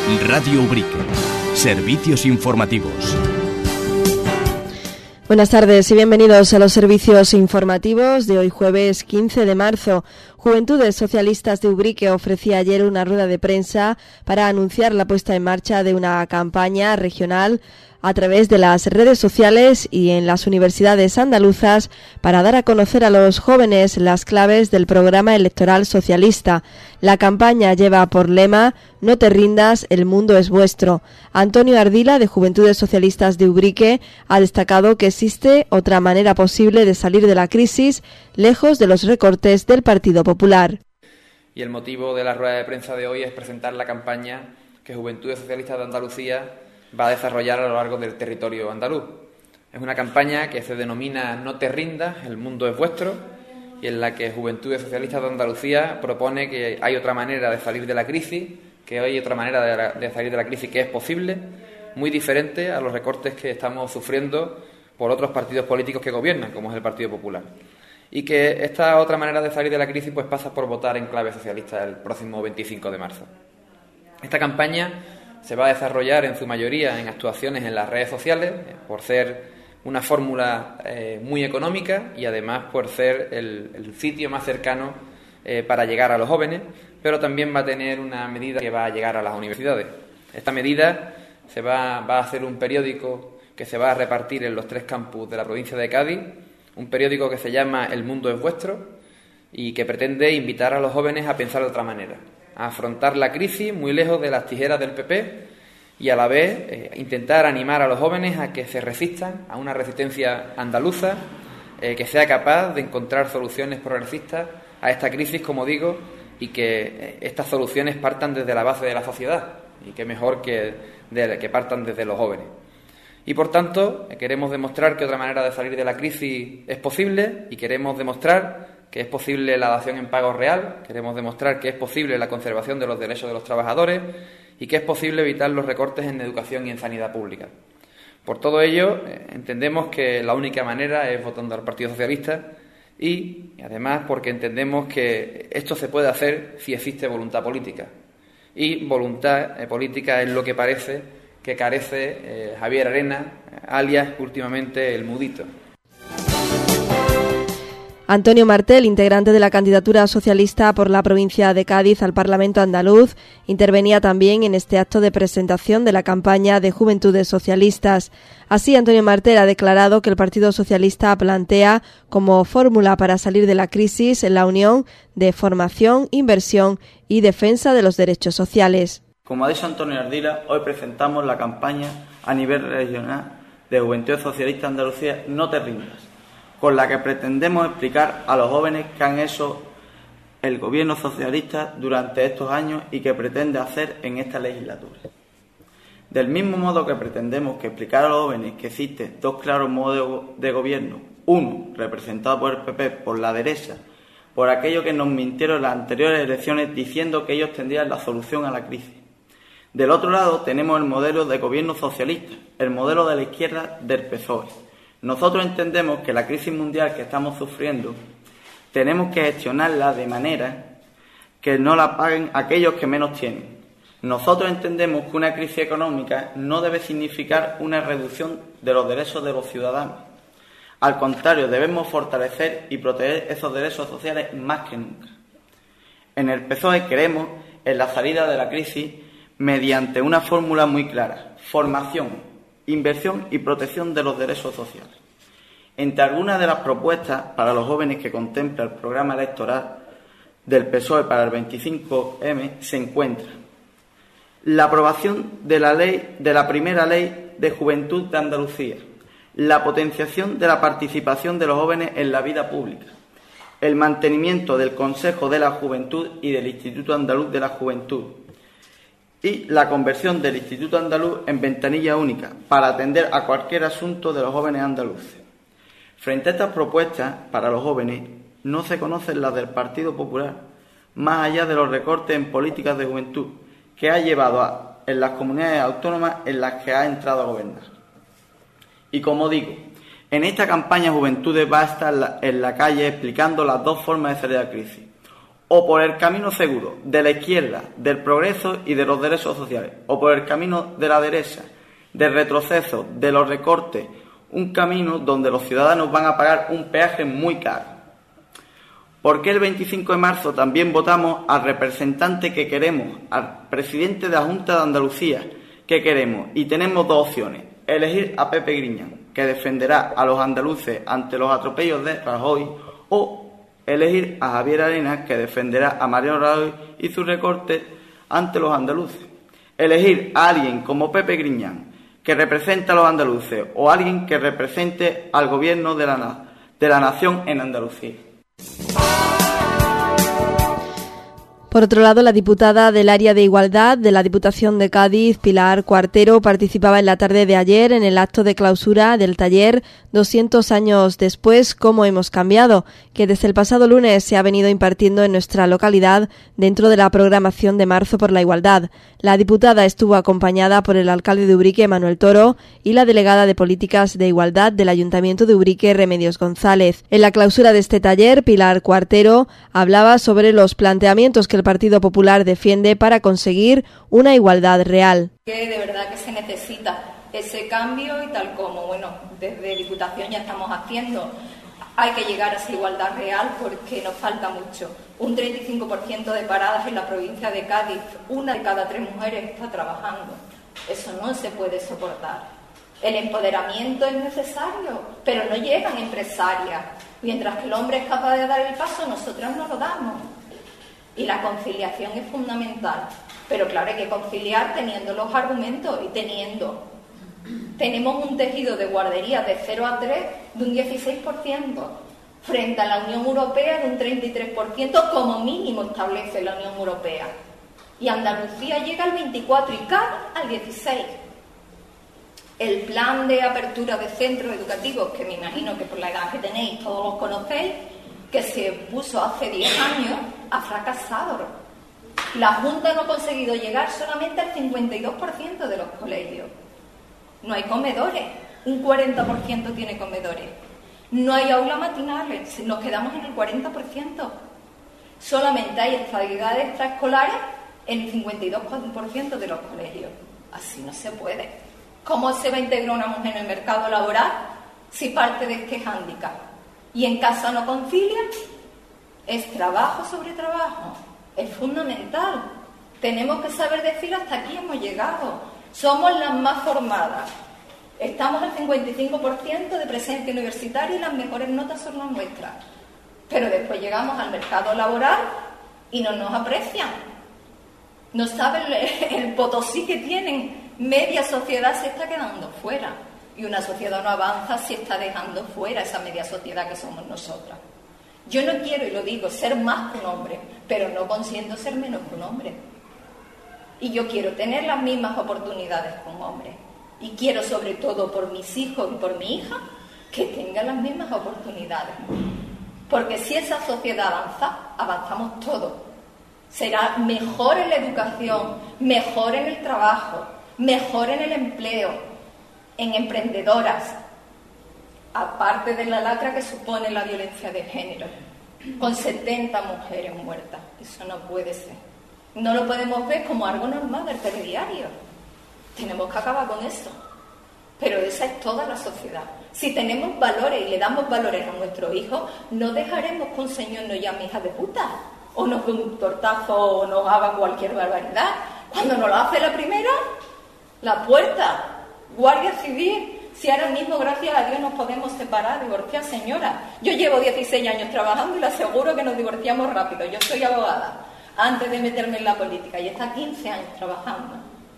Radio Ubrique. Servicios informativos. Buenas tardes y bienvenidos a los servicios informativos de hoy jueves 15 de marzo. Juventudes Socialistas de Ubrique ofrecía ayer una rueda de prensa para anunciar la puesta en marcha de una campaña regional a través de las redes sociales y en las universidades andaluzas para dar a conocer a los jóvenes las claves del programa electoral socialista. La campaña lleva por lema "No te rindas, el mundo es vuestro". Antonio Ardila, de Juventudes Socialistas de Ubrique, ha destacado que existe otra manera posible de salir de la crisis, lejos de los recortes del Partido Popular. Y el motivo de la rueda de prensa de hoy es presentar la campaña que Juventudes Socialistas de Andalucía va a desarrollar a lo largo del territorio andaluz. Es una campaña que se denomina "No te rindas, el mundo es vuestro", y en la que Juventudes Socialistas de Andalucía propone que hay otra manera de salir de la crisis, que hay otra manera de salir de la crisis que es posible, muy diferente a los recortes que estamos sufriendo por otros partidos políticos que gobiernan, como es el Partido Popular. Y que esta otra manera de salir de la crisis pues pasa por votar en clave socialista el próximo 25 de marzo. Esta campaña se va a desarrollar en su mayoría en actuaciones en las redes sociales, por ser una fórmula muy económica y además por ser el sitio más cercano para llegar a los jóvenes, pero también va a tener una medida que va a llegar a las universidades. Esta medida va a hacer un periódico que se va a repartir en los 3 campus de la provincia de Cádiz, un periódico que se llama El mundo es vuestro y que pretende invitar a los jóvenes a pensar de otra manera, a afrontar la crisis muy lejos de las tijeras del PP y a la vez intentar animar a los jóvenes a que se resistan a una resistencia andaluza que sea capaz de encontrar soluciones progresistas a esta crisis, como digo, y que estas soluciones partan desde la base de la sociedad y que mejor que partan desde los jóvenes. Y por tanto, queremos demostrar que otra manera de salir de la crisis es posible y queremos demostrar que es posible la dación en pago real, queremos demostrar que es posible la conservación de los derechos de los trabajadores y que es posible evitar los recortes en educación y en sanidad pública. Por todo ello, entendemos que la única manera es votando al Partido Socialista y además porque entendemos que esto se puede hacer si existe voluntad política. Y voluntad política es lo que parece que carece Javier Arena, alias últimamente el Mudito. Antonio Martel, integrante de la candidatura socialista por la provincia de Cádiz al Parlamento andaluz, intervenía también en este acto de presentación de la campaña de Juventudes Socialistas. Así, Antonio Martel ha declarado que el Partido Socialista plantea como fórmula para salir de la crisis la unión de formación, inversión y defensa de los derechos sociales. Como ha dicho Antonio Ardila, hoy presentamos la campaña a nivel regional de Juventudes Socialistas de Andalucía "No te rindas", con la que pretendemos explicar a los jóvenes qué han hecho el gobierno socialista durante estos años y qué pretende hacer en esta legislatura. Del mismo modo que pretendemos que explicar a los jóvenes que existen 2 claros modos de gobierno, uno representado por el PP, por la derecha, por aquello que nos mintieron en las anteriores elecciones diciendo que ellos tendrían la solución a la crisis. Del otro lado tenemos el modelo de gobierno socialista, el modelo de la izquierda del PSOE. Nosotros entendemos que la crisis mundial que estamos sufriendo tenemos que gestionarla de manera que no la paguen aquellos que menos tienen. Nosotros entendemos que una crisis económica no debe significar una reducción de los derechos de los ciudadanos. Al contrario, debemos fortalecer y proteger esos derechos sociales más que nunca. En el PSOE creemos en la salida de la crisis mediante una fórmula muy clara: formación, inversión y protección de los derechos sociales. Entre algunas de las propuestas para los jóvenes que contempla el programa electoral del PSOE para el 25M se encuentra la aprobación de la primera ley de juventud de Andalucía, la potenciación de la participación de los jóvenes en la vida pública, el mantenimiento del Consejo de la Juventud y del Instituto Andaluz de la Juventud, y la conversión del Instituto Andaluz en ventanilla única para atender a cualquier asunto de los jóvenes andaluces. Frente a estas propuestas para los jóvenes, no se conocen las del Partido Popular, más allá de los recortes en políticas de juventud que ha llevado en las comunidades autónomas en las que ha entrado a gobernar. Y como digo, en esta campaña Juventudes va a estar en la calle explicando las 2 formas de salir de la crisis. o por el camino seguro de la izquierda, del progreso y de los derechos sociales, o por el camino de la derecha, del retroceso, de los recortes, un camino donde los ciudadanos van a pagar un peaje muy caro. ¿Por qué el 25 de marzo también votamos al representante que queremos, al presidente de la Junta de Andalucía que queremos? Y tenemos dos opciones: elegir a Pepe Griñán, que defenderá a los andaluces ante los atropellos de Rajoy, o elegir a Javier Arenas, que defenderá a Mariano Rajoy y sus recortes ante los andaluces. Elegir a alguien como Pepe Griñán, que representa a los andaluces, o alguien que represente al gobierno de la nación en Andalucía. Por otro lado, la diputada del área de Igualdad de la Diputación de Cádiz, Pilar Cuartero, participaba en la tarde de ayer en el acto de clausura del taller 200 años después, ¿cómo hemos cambiado?, que desde el pasado lunes se ha venido impartiendo en nuestra localidad dentro de la programación de marzo por la igualdad. La diputada estuvo acompañada por el alcalde de Ubrique, Manuel Toro, y la delegada de Políticas de Igualdad del Ayuntamiento de Ubrique, Remedios González. En la clausura de este taller, Pilar Cuartero hablaba sobre los planteamientos que el Partido Popular defiende para conseguir una igualdad real. Que de verdad que se necesita ese cambio y tal como, desde Diputación ya estamos haciendo. Hay que llegar a esa igualdad real porque nos falta mucho. Un 35% de paradas en la provincia de Cádiz, 1 de cada 3 mujeres está trabajando. Eso no se puede soportar. El empoderamiento es necesario, pero no llegan empresarias. Mientras que el hombre es capaz de dar el paso, nosotras no lo damos. Y la conciliación es fundamental. Pero claro, hay que conciliar teniendo los argumentos y tenemos un tejido de guarderías de 0 a 3 de un 16%, frente a la Unión Europea de un 33%, como mínimo establece la Unión Europea. Y Andalucía llega al 24% y Cádiz al 16%. El plan de apertura de centros educativos, que me imagino que por la edad que tenéis todos los conocéis, que se puso hace 10 años, ha fracasado. La Junta no ha conseguido llegar solamente al 52% de los colegios. No hay comedores, un 40% tiene comedores. No hay aulas matinales, nos quedamos en el 40%. Solamente hay actividades extraescolares en el 52% de los colegios. Así no se puede. ¿Cómo se va a integrar una mujer en el mercado laboral si parte de este hándicap? Y en casa no concilian. Es trabajo sobre trabajo. Es fundamental. Tenemos que saber decir hasta aquí hemos llegado. Somos las más formadas. Estamos al 55% de presencia universitaria y las mejores notas son las nuestras. Pero después llegamos al mercado laboral y no nos aprecian. No saben el potosí que tienen. Media sociedad se está quedando fuera. Y una sociedad no avanza si está dejando fuera esa media sociedad que somos nosotras. Yo no quiero, y lo digo, ser más que un hombre, pero no consiento ser menos que un hombre. Y yo quiero tener las mismas oportunidades que un hombre. Y quiero, sobre todo por mis hijos y por mi hija, que tengan las mismas oportunidades. Porque si esa sociedad avanza, avanzamos todos. Será mejor en la educación, mejor en el trabajo, mejor en el empleo, en emprendedoras, aparte de la lacra que supone la violencia de género, con 70 mujeres muertas. Eso no puede ser. No lo podemos ver como algo normal del telediario. Tenemos que acabar con eso. Pero esa es toda la sociedad. Si tenemos valores y le damos valores a nuestros hijos, no dejaremos que un señor nos llame hija de puta, o nos dé un tortazo, o nos haga cualquier barbaridad. Cuando nos lo hace la primera, la puerta, Guardia Civil. Si ahora mismo, gracias a Dios, nos podemos separar, divorciar, señora. Yo llevo 16 años trabajando y le aseguro que nos divorciamos rápido. Yo soy abogada, antes de meterme en la política, y está 15 años trabajando.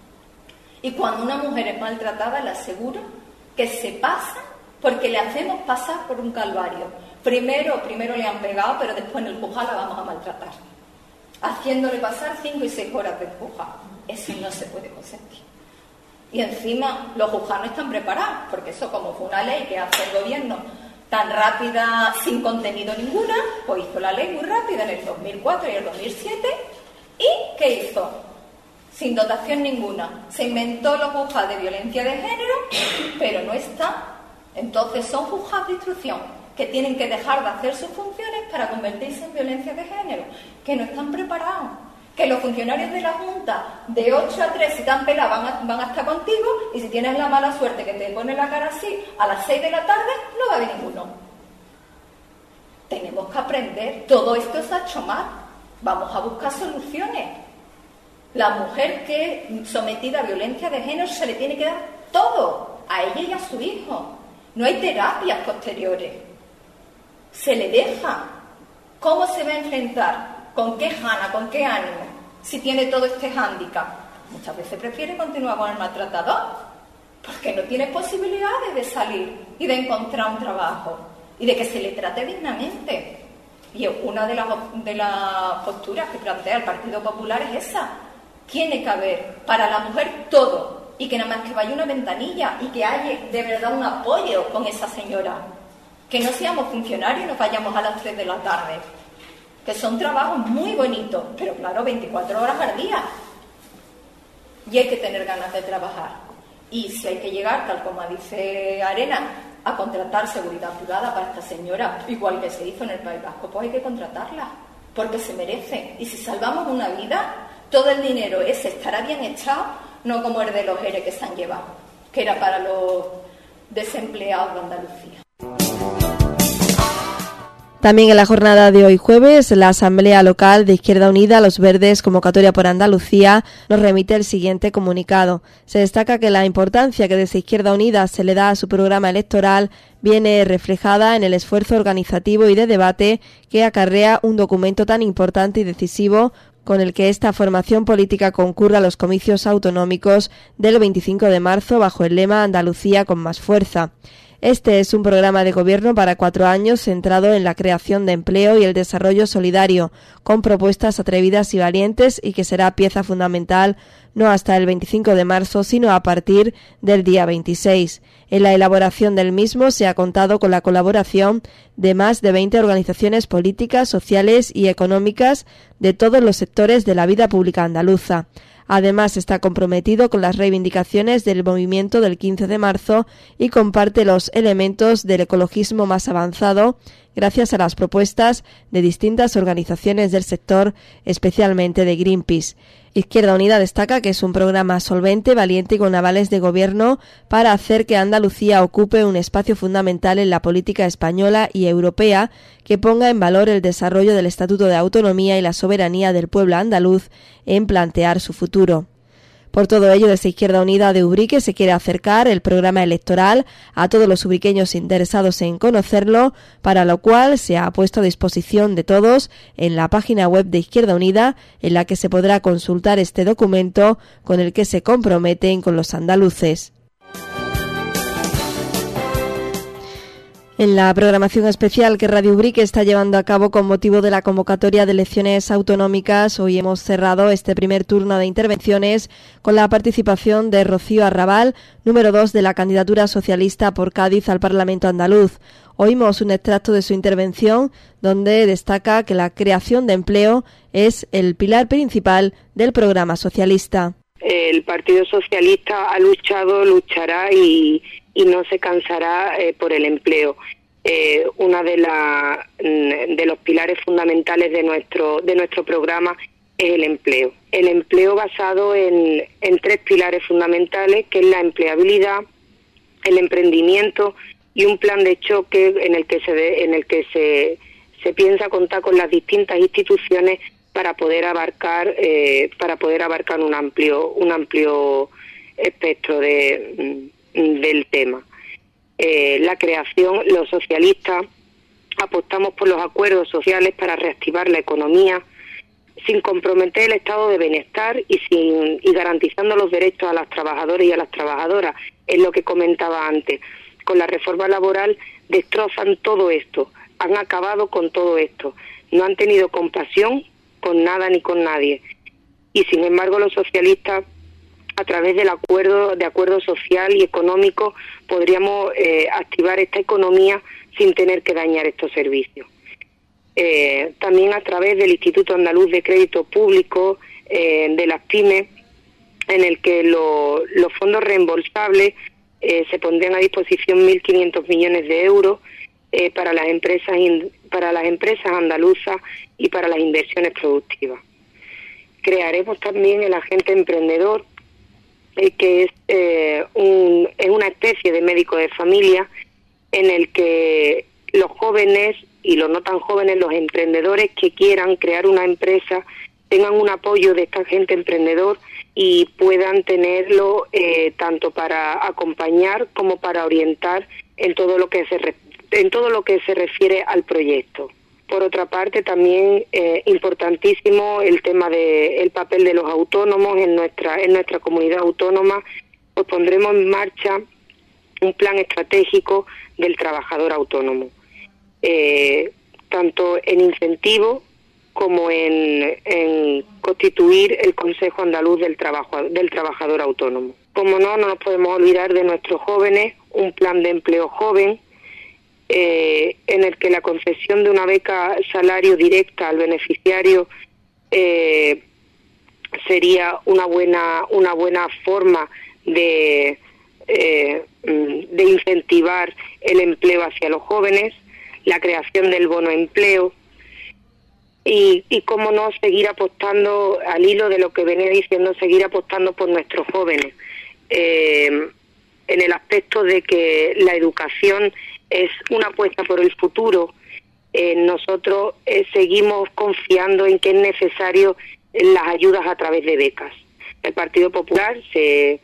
Y cuando una mujer es maltratada, le aseguro que se pasa porque le hacemos pasar por un calvario. Primero le han pegado, pero después en el juzgado la vamos a maltratar, haciéndole pasar 5 y 6 horas de juzgado. Eso no se puede consentir. Y encima los juzgados no están preparados, porque eso, como fue una ley que hace el gobierno tan rápida, sin contenido ninguna, pues hizo la ley muy rápida en el 2004 y el 2007. ¿Y qué hizo? Sin dotación ninguna. Se inventó los juzgados de violencia de género, pero no está. Entonces son juzgados de instrucción. que tienen que dejar de hacer sus funciones para convertirse en violencia de género, que no están preparados, que los funcionarios de la Junta de 8 a 3 si están pelados van a estar contigo, y si tienes la mala suerte que te pone la cara así a las 6 de la tarde no va a haber ninguno. Tenemos que aprender, todo esto se ha hecho mal, vamos a buscar soluciones. La mujer que es sometida a violencia de género se le tiene que dar todo, a ella y a su hijo. No hay terapias posteriores. Se le deja. ¿Cómo se va a enfrentar? ¿Con qué gana? ¿Con qué ánimo? Si tiene todo este hándicap. Muchas veces prefiere continuar con el maltratador, porque no tiene posibilidades de salir y de encontrar un trabajo y de que se le trate dignamente. Y una de las posturas que plantea el Partido Popular es esa. Tiene que haber para la mujer todo, y que nada más que vaya una ventanilla y que haya de verdad un apoyo con esa señora. Que no seamos funcionarios y nos vayamos a las 3 de la tarde. Que son trabajos muy bonitos, pero claro, 24 horas al día. Y hay que tener ganas de trabajar. Y si hay que llegar, tal como dice Arena, a contratar seguridad privada para esta señora, igual que se hizo en el País Vasco, pues hay que contratarla, porque se merece. Y si salvamos una vida, todo el dinero ese estará bien echado, no como el de los ERE que se han llevado, que era para los desempleados de Andalucía. También en la jornada de hoy jueves, la Asamblea Local de Izquierda Unida, Los Verdes, Convocatoria por Andalucía, nos remite el siguiente comunicado. Se destaca que la importancia que desde Izquierda Unida se le da a su programa electoral viene reflejada en el esfuerzo organizativo y de debate que acarrea un documento tan importante y decisivo con el que esta formación política concurra a los comicios autonómicos del 25 de marzo bajo el lema Andalucía con más fuerza. Este es un programa de gobierno para 4 años centrado en la creación de empleo y el desarrollo solidario, con propuestas atrevidas y valientes, y que será pieza fundamental no hasta el 25 de marzo, sino a partir del día 26. En la elaboración del mismo se ha contado con la colaboración de más de 20 organizaciones políticas, sociales y económicas de todos los sectores de la vida pública andaluza. Además, está comprometido con las reivindicaciones del movimiento del 15 de marzo y comparte los elementos del ecologismo más avanzado, gracias a las propuestas de distintas organizaciones del sector, especialmente de Greenpeace. Izquierda Unida destaca que es un programa solvente, valiente y con avales de gobierno para hacer que Andalucía ocupe un espacio fundamental en la política española y europea, que ponga en valor el desarrollo del Estatuto de Autonomía y la soberanía del pueblo andaluz en plantear su futuro. Por todo ello, desde Izquierda Unida de Ubrique se quiere acercar el programa electoral a todos los ubriqueños interesados en conocerlo, para lo cual se ha puesto a disposición de todos en la página web de Izquierda Unida, en la que se podrá consultar este documento con el que se comprometen con los andaluces. En la programación especial que Radio Ubrique está llevando a cabo con motivo de la convocatoria de elecciones autonómicas, hoy hemos cerrado este primer turno de intervenciones con la participación de Rocío Arrabal, número 2 de la candidatura socialista por Cádiz al Parlamento andaluz. Oímos un extracto de su intervención donde destaca que la creación de empleo es el pilar principal del programa socialista. El Partido Socialista ha luchado, luchará y no se cansará por el empleo. Una de los pilares fundamentales de nuestro programa es el empleo. El empleo basado en 3 pilares fundamentales, que es la empleabilidad, el emprendimiento y un plan de choque en el que se piensa contar con las distintas instituciones para poder abarcar un amplio espectro del tema. La creación, los socialistas apostamos por los acuerdos sociales para reactivar la economía sin comprometer el estado de bienestar y garantizando los derechos a las trabajadoras y a las trabajadoras. Es lo que comentaba antes. Con la reforma laboral destrozan todo esto, han acabado con todo esto, no han tenido compasión con nada ni con nadie. Y sin embargo los socialistas, a través del acuerdo social y económico, podríamos activar esta economía sin tener que dañar estos servicios. También a través del Instituto Andaluz de Crédito Público, de las pymes, en el que los fondos reembolsables se pondrían a disposición 1.500 millones de euros para las empresas andaluzas y para las inversiones productivas. Crearemos también el agente emprendedor, que es una especie de médico de familia en el que los jóvenes y los no tan jóvenes, los emprendedores que quieran crear una empresa, tengan un apoyo de este agente emprendedor y puedan tenerlo tanto para acompañar como para orientar en todo lo que se refiere al proyecto. Por otra parte, también importantísimo el tema del papel de los autónomos en nuestra comunidad autónoma. Pues pondremos en marcha un plan estratégico del trabajador autónomo, tanto en incentivo como en constituir el Consejo Andaluz del Trabajador Autónomo. Como no nos podemos olvidar de nuestros jóvenes, un plan de empleo joven, en el que la concesión de una beca salario directa al beneficiario sería una buena forma de incentivar el empleo hacia los jóvenes, la creación del bono empleo y cómo no, seguir apostando, al hilo de lo que venía diciendo, seguir apostando por nuestros jóvenes, en el aspecto de que la educación es una apuesta por el futuro. Nosotros seguimos confiando en que es necesario las ayudas a través de becas. El Partido Popular se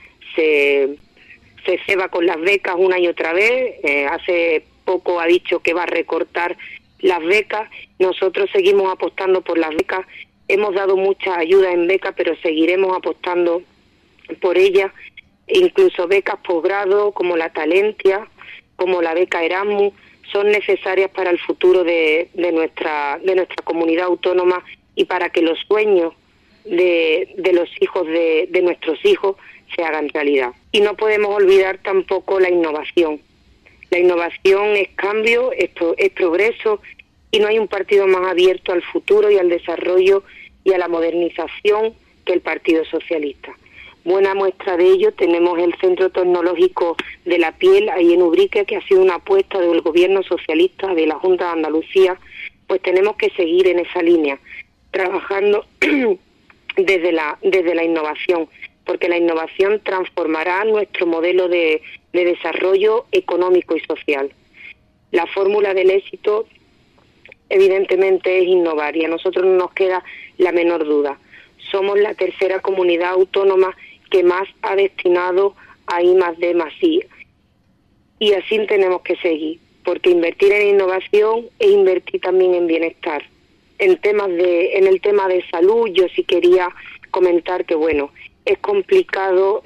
ceba con las becas una y otra vez. Hace poco ha dicho que va a recortar las becas. Nosotros seguimos apostando por las becas. Hemos dado mucha ayuda en becas, pero seguiremos apostando por ellas. Incluso becas posgrado como la Talentia, como la beca Erasmus, son necesarias para el futuro de nuestra comunidad autónoma y para que los sueños de los hijos de nuestros hijos se hagan realidad. Y no podemos olvidar tampoco la innovación. La innovación es cambio, es progreso, y no hay un partido más abierto al futuro y al desarrollo y a la modernización que el Partido Socialista. Buena muestra de ello tenemos el Centro Tecnológico de la Piel, ahí en Ubrique, que ha sido una apuesta del Gobierno socialista de la Junta de Andalucía. Pues tenemos que seguir en esa línea, trabajando desde la innovación, porque la innovación transformará nuestro modelo de desarrollo económico y social. La fórmula del éxito, evidentemente, es innovar, y a nosotros no nos queda la menor duda. Somos la tercera comunidad autónoma que más ha destinado a I+D+I. Y así tenemos que seguir, porque invertir en innovación es invertir también en bienestar. En el tema de salud, yo sí quería comentar que, bueno, es complicado,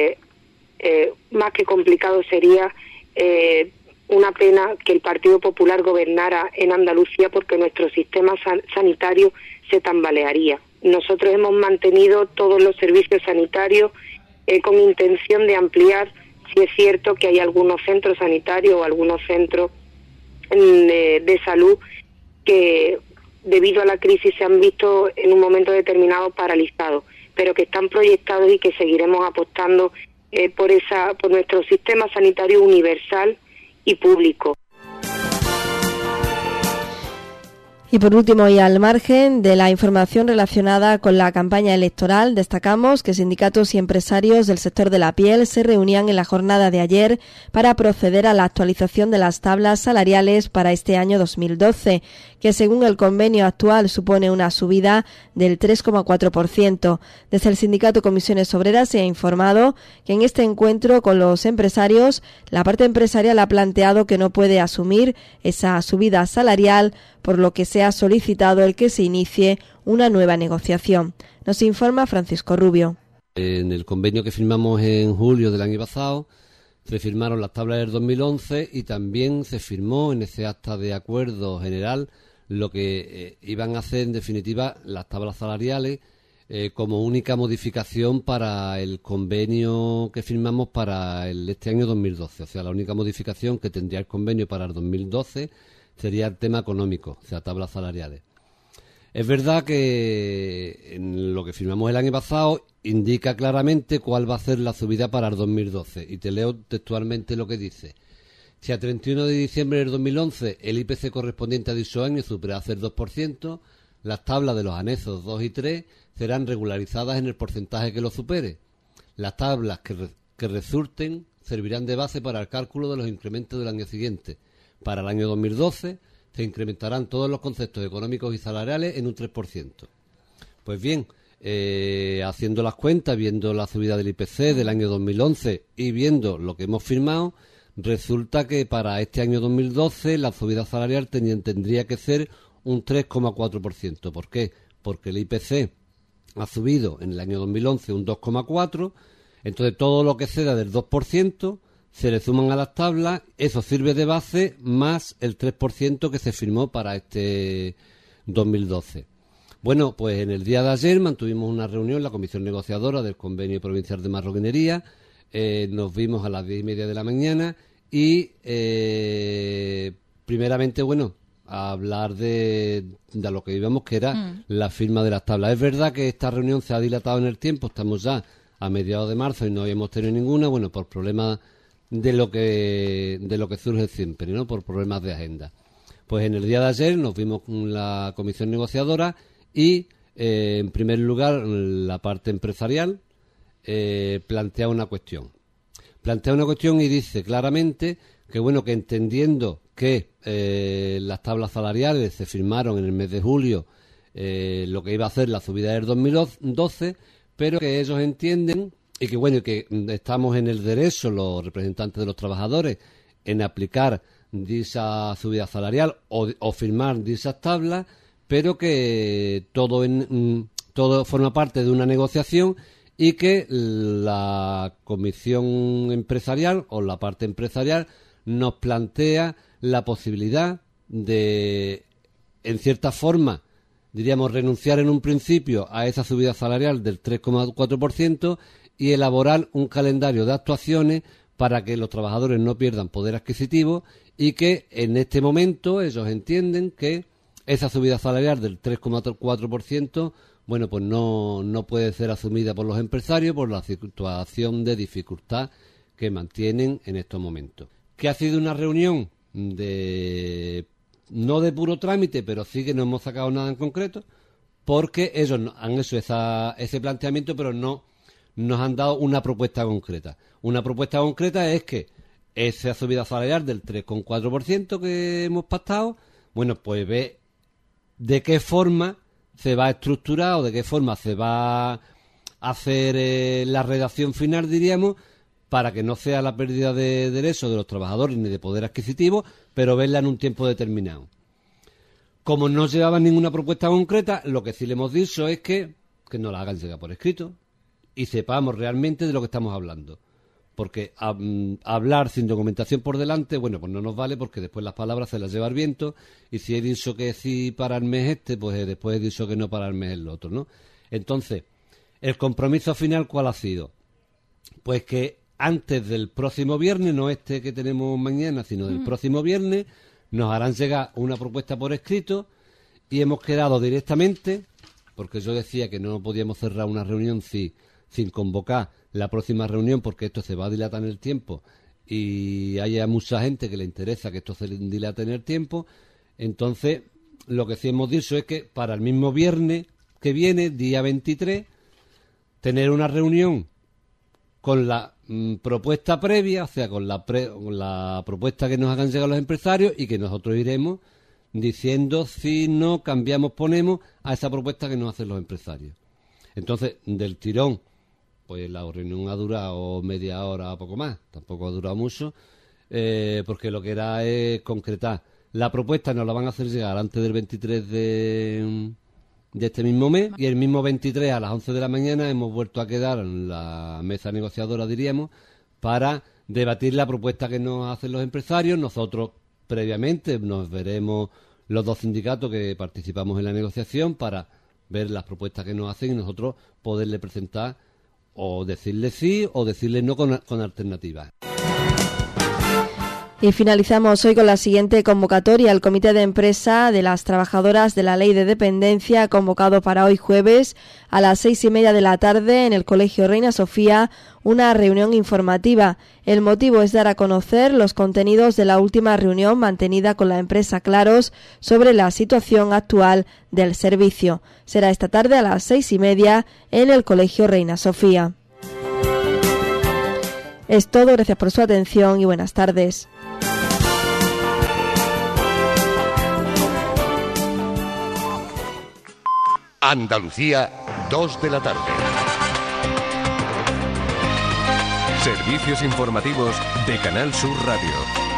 más que complicado sería una pena que el Partido Popular gobernara en Andalucía, porque nuestro sistema sanitario se tambalearía. Nosotros hemos mantenido todos los servicios sanitarios con intención de ampliar. Si es cierto que hay algunos centros sanitarios o algunos centros de salud que debido a la crisis se han visto en un momento determinado paralizados, pero que están proyectados y que seguiremos apostando por nuestro sistema sanitario universal y público. Y por último, y al margen de la información relacionada con la campaña electoral, destacamos que sindicatos y empresarios del sector de la piel se reunían en la jornada de ayer para proceder a la actualización de las tablas salariales para este año 2012, que según el convenio actual supone una subida del 3,4%. Desde el sindicato Comisiones Obreras se ha informado que en este encuentro con los empresarios, la parte empresarial ha planteado que no puede asumir esa subida salarial, por lo que se ha solicitado el que se inicie una nueva negociación. Nos informa Francisco Rubio. En el convenio que firmamos en julio del año pasado, se firmaron las tablas del 2011 y también se firmó en ese acta de acuerdo general lo que iban a hacer en definitiva las tablas salariales como única modificación para el convenio que firmamos para este año 2012. O sea, la única modificación que tendría el convenio para el 2012 sería el tema económico, o sea, tablas salariales. Es verdad que en lo que firmamos el año pasado indica claramente cuál va a ser la subida para el 2012. Y te leo textualmente lo que dice. Si a 31 de diciembre del 2011 el IPC correspondiente a dicho año superase el 2%, las tablas de los anexos 2 y 3 serán regularizadas en el porcentaje que lo supere. Las tablas que resulten servirán de base para el cálculo de los incrementos del año siguiente. Para el año 2012 se incrementarán todos los conceptos económicos y salariales en un 3%. Pues bien, haciendo las cuentas, viendo la subida del IPC del año 2011 y viendo lo que hemos firmado, resulta que para este año 2012 la subida salarial tendría que ser un 3,4%. ¿Por qué? Porque el IPC ha subido en el año 2011 un 2,4%, entonces todo lo que ceda del 2% se le suman a las tablas, eso sirve de base más el 3% que se firmó para este 2012. Bueno, pues en el día de ayer mantuvimos una reunión, la comisión negociadora del Convenio Provincial de Marroquinería, nos vimos a las 10:30 de la mañana y primeramente, bueno, a hablar de lo que íbamos, que era la firma de las tablas. Es verdad que esta reunión se ha dilatado en el tiempo, estamos ya a mediados de marzo y no habíamos tenido ninguna, bueno, por problemas de lo que surge siempre, ¿no? Por problemas de agenda. Pues en el día de ayer nos vimos con la comisión negociadora y, en primer lugar, la parte empresarial plantea una cuestión. Plantea una cuestión y dice claramente que, bueno, que entendiendo que las tablas salariales se firmaron en el mes de julio, lo que iba a hacer la subida del 2012, pero que ellos entienden y que, bueno, que estamos en el derecho, los representantes de los trabajadores, en aplicar dicha subida salarial o firmar dichas tablas, pero que todo forma parte de una negociación y que la comisión empresarial o la parte empresarial nos plantea la posibilidad de, en cierta forma, diríamos, renunciar en un principio a esa subida salarial del 3,4% y elaborar un calendario de actuaciones para que los trabajadores no pierdan poder adquisitivo y que en este momento ellos entienden que esa subida salarial del 3,4%, bueno, pues no puede ser asumida por los empresarios por la situación de dificultad que mantienen en estos momentos. Que ha sido una reunión no de puro trámite, pero sí que no hemos sacado nada en concreto, porque ellos han hecho ese planteamiento, pero no nos han dado una propuesta concreta. Una propuesta concreta es que esa subida salarial del 3,4% que hemos pactado, bueno, pues ve de qué forma se va a estructurar o de qué forma se va a hacer la redacción final, diríamos, para que no sea la pérdida de derechos de los trabajadores ni de poder adquisitivo, pero verla en un tiempo determinado. Como no llevaban ninguna propuesta concreta, lo que sí le hemos dicho es que nos la hagan llegar por escrito y sepamos realmente de lo que estamos hablando. Porque hablar sin documentación por delante, bueno, pues no nos vale, porque después las palabras se las lleva el viento, y si he dicho que sí para el mes este, pues después he dicho que no para el mes el otro, ¿no? Entonces, el compromiso final, ¿cuál ha sido? Pues que antes del próximo viernes, no este que tenemos mañana, sino del próximo viernes, nos harán llegar una propuesta por escrito y hemos quedado directamente, porque yo decía que no podíamos cerrar una reunión sin convocar la próxima reunión, porque esto se va a dilatar en el tiempo y hay mucha gente que le interesa que esto se dilate en el tiempo. Entonces, lo que sí hemos dicho es que para el mismo viernes que viene, día 23, tener una reunión con la propuesta previa, o sea, con la propuesta que nos hagan llegar los empresarios, y que nosotros iremos diciendo si no cambiamos, ponemos a esa propuesta que nos hacen los empresarios. Entonces, del tirón, pues la reunión ha durado media hora o poco más, tampoco ha durado mucho, porque lo que era es concretar. La propuesta nos la van a hacer llegar antes del 23 de este mismo mes, y el mismo 23 a las 11 de la mañana hemos vuelto a quedar en la mesa negociadora, diríamos, para debatir la propuesta que nos hacen los empresarios. Nosotros previamente nos veremos los dos sindicatos que participamos en la negociación para ver las propuestas que nos hacen y nosotros poderle presentar o decirle sí o decirle no con alternativas. Y finalizamos hoy con la siguiente convocatoria. El Comité de Empresa de las Trabajadoras de la Ley de Dependencia ha convocado para hoy jueves a las 6:30 de la tarde en el Colegio Reina Sofía una reunión informativa. El motivo es dar a conocer los contenidos de la última reunión mantenida con la empresa Claros sobre la situación actual del servicio. Será esta tarde a las 6:30 en el Colegio Reina Sofía. Es todo, gracias por su atención y buenas tardes. Andalucía, 2 de la tarde. Servicios informativos de Canal Sur Radio.